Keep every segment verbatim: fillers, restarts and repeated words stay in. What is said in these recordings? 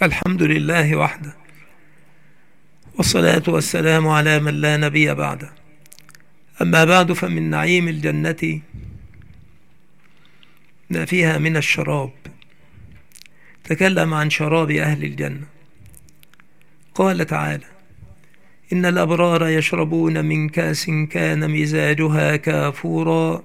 الحمد لله وحده، والصلاة والسلام على من لا نبي بعده. أما بعد، فمن نعيم الجنة ما فيها من الشراب. تكلم عن شراب أهل الجنة، قال تعالى: إن الأبرار يشربون من كأس كان مزاجها كافورا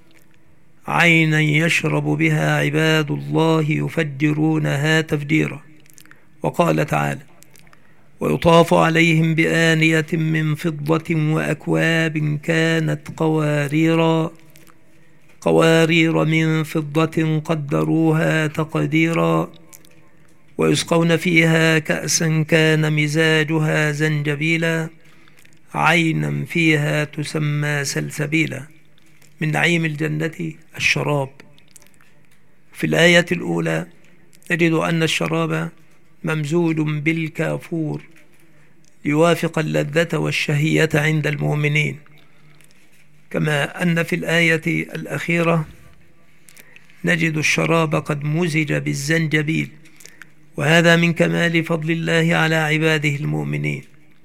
عينا يشرب بها عباد الله يفجرونها تفجيرا. وقال تعالى: ويطاف عليهم بآنية من فضة وأكواب كانت قواريرا قوارير من فضة قدروها تقديرا ويسقون فيها كأسا كان مزاجها زنجبيلا عينا فيها تسمى سلسبيلا. من نعيم الجنة الشراب. في الآية الأولى نجد أن الشراب ممزوج بالكافور ليوافق اللذة والشهية عند المؤمنين، كما أن في الآية الأخيرة نجد الشراب قد مزج بالزنجبيل، وهذا من كمال فضل الله على عباده المؤمنين.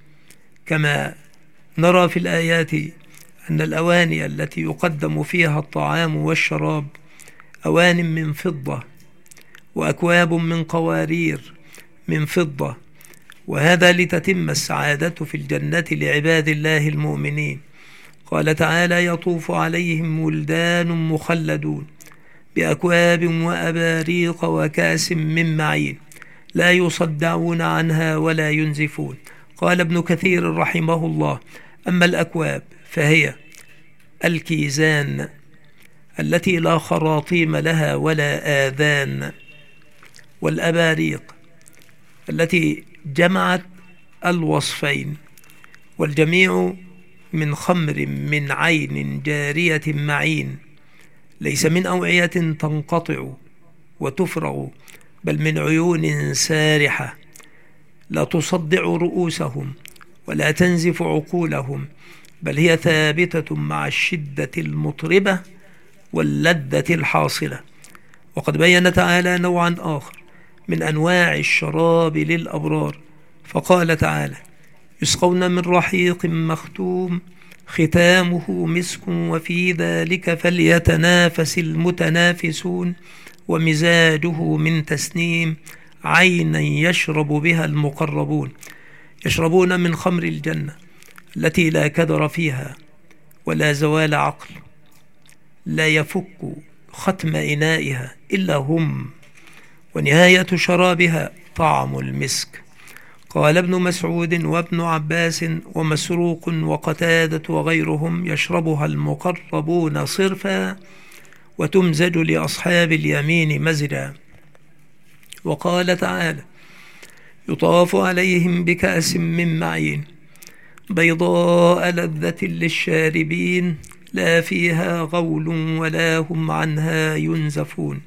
كما نرى في الآيات أن الأواني التي يقدم فيها الطعام والشراب أوان من فضة وأكواب من قوارير من فضة، وهذا لتتم السعادة في الجنة لعباد الله المؤمنين. قال تعالى: يطوف عليهم ولدان مخلدون بأكواب وأباريق وكأس من معين لا يصدعون عنها ولا ينزفون. قال ابن كثير رحمه الله: أما الأكواب فهي الكيزان التي لا خراطيم لها ولا آذان، والأباريق التي جمعت الوصفين، والجميع من خمر من عين جارية معين، ليس من أوعية تنقطع وتفرغ، بل من عيون سارحة لا تصدع رؤوسهم ولا تنزف عقولهم، بل هي ثابتة مع الشدة المطربة واللذة الحاصلة. وقد بين تعالى نوعا آخر من أنواع الشراب للأبرار، فقال تعالى: يسقون من رحيق مختوم ختامه مسك وفي ذلك فليتنافس المتنافسون ومزاجه من تسنيم عينا يشرب بها المقربون. يشربون من خمر الجنة التي لا كدر فيها ولا زوال عقل، لا يفك ختم إنائها إلا هم، ونهاية شرابها طعم المسك. قال ابن مسعود وابن عباس ومسروق وقتادة وغيرهم: يشربها المقربون صرفا وتمزج لأصحاب اليمين مزجا. وقال تعالى: يطاف عليهم بكأس من معين بيضاء لذة للشاربين لا فيها غول ولا هم عنها ينزفون.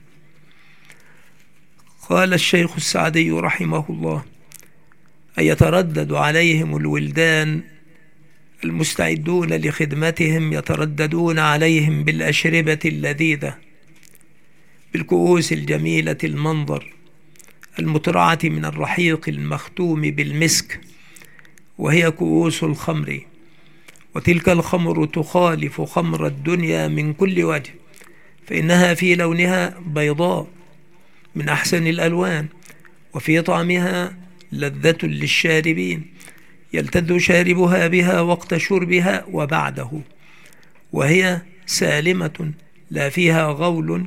قال الشيخ السعدي رحمه الله: أن يتردد عليهم الولدان المستعدون لخدمتهم، يترددون عليهم بالأشربة اللذيذة، بالكؤوس الجميلة المنظر المترعة من الرحيق المختوم بالمسك، وهي كؤوس الخمر. وتلك الخمر تخالف خمر الدنيا من كل وجه، فإنها في لونها بيضاء من أحسن الألوان، وفي طعمها لذة للشاربين يلتذ شاربها بها وقت شربها وبعده، وهي سالمة لا فيها غول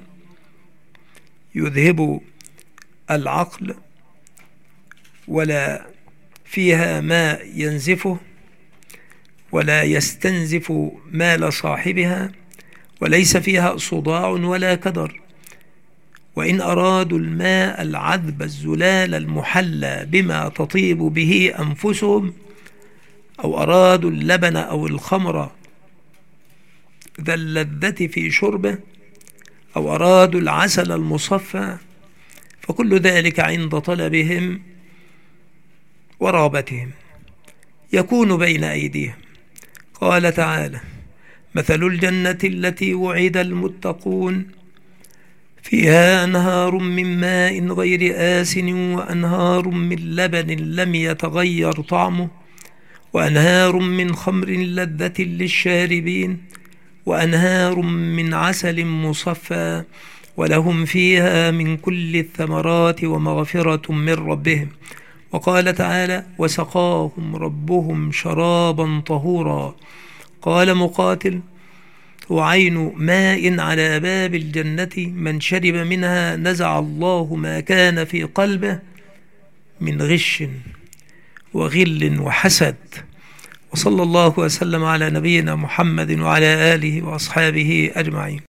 يذهب العقل ولا فيها ما ينزفه ولا يستنزف مال صاحبها، وليس فيها صداع ولا كدر. وإن أرادوا الماء العذب الزلال المحلى بما تطيب به أنفسهم، أو أرادوا اللبن أو الخمر ذا اللذة في شربه، أو أرادوا العسل المصفى، فكل ذلك عند طلبهم ورغبتهم يكون بين أيديهم. قال تعالى: مثل الجنة التي وعد المتقون فيها أنهار من ماء غير آسن وأنهار من لبن لم يتغير طعمه وأنهار من خمر لذة للشاربين وأنهار من عسل مصفى ولهم فيها من كل الثمرات ومغفرة من ربهم. وقال تعالى: وسقاهم ربهم شرابا طهورا. قال مقاتل: وعين ماء على باب الجنة من شرب منها نزع الله ما كان في قلبه من غش وغل وحسد. وصلى الله وسلم على نبينا محمد وعلى آله وأصحابه أجمعين.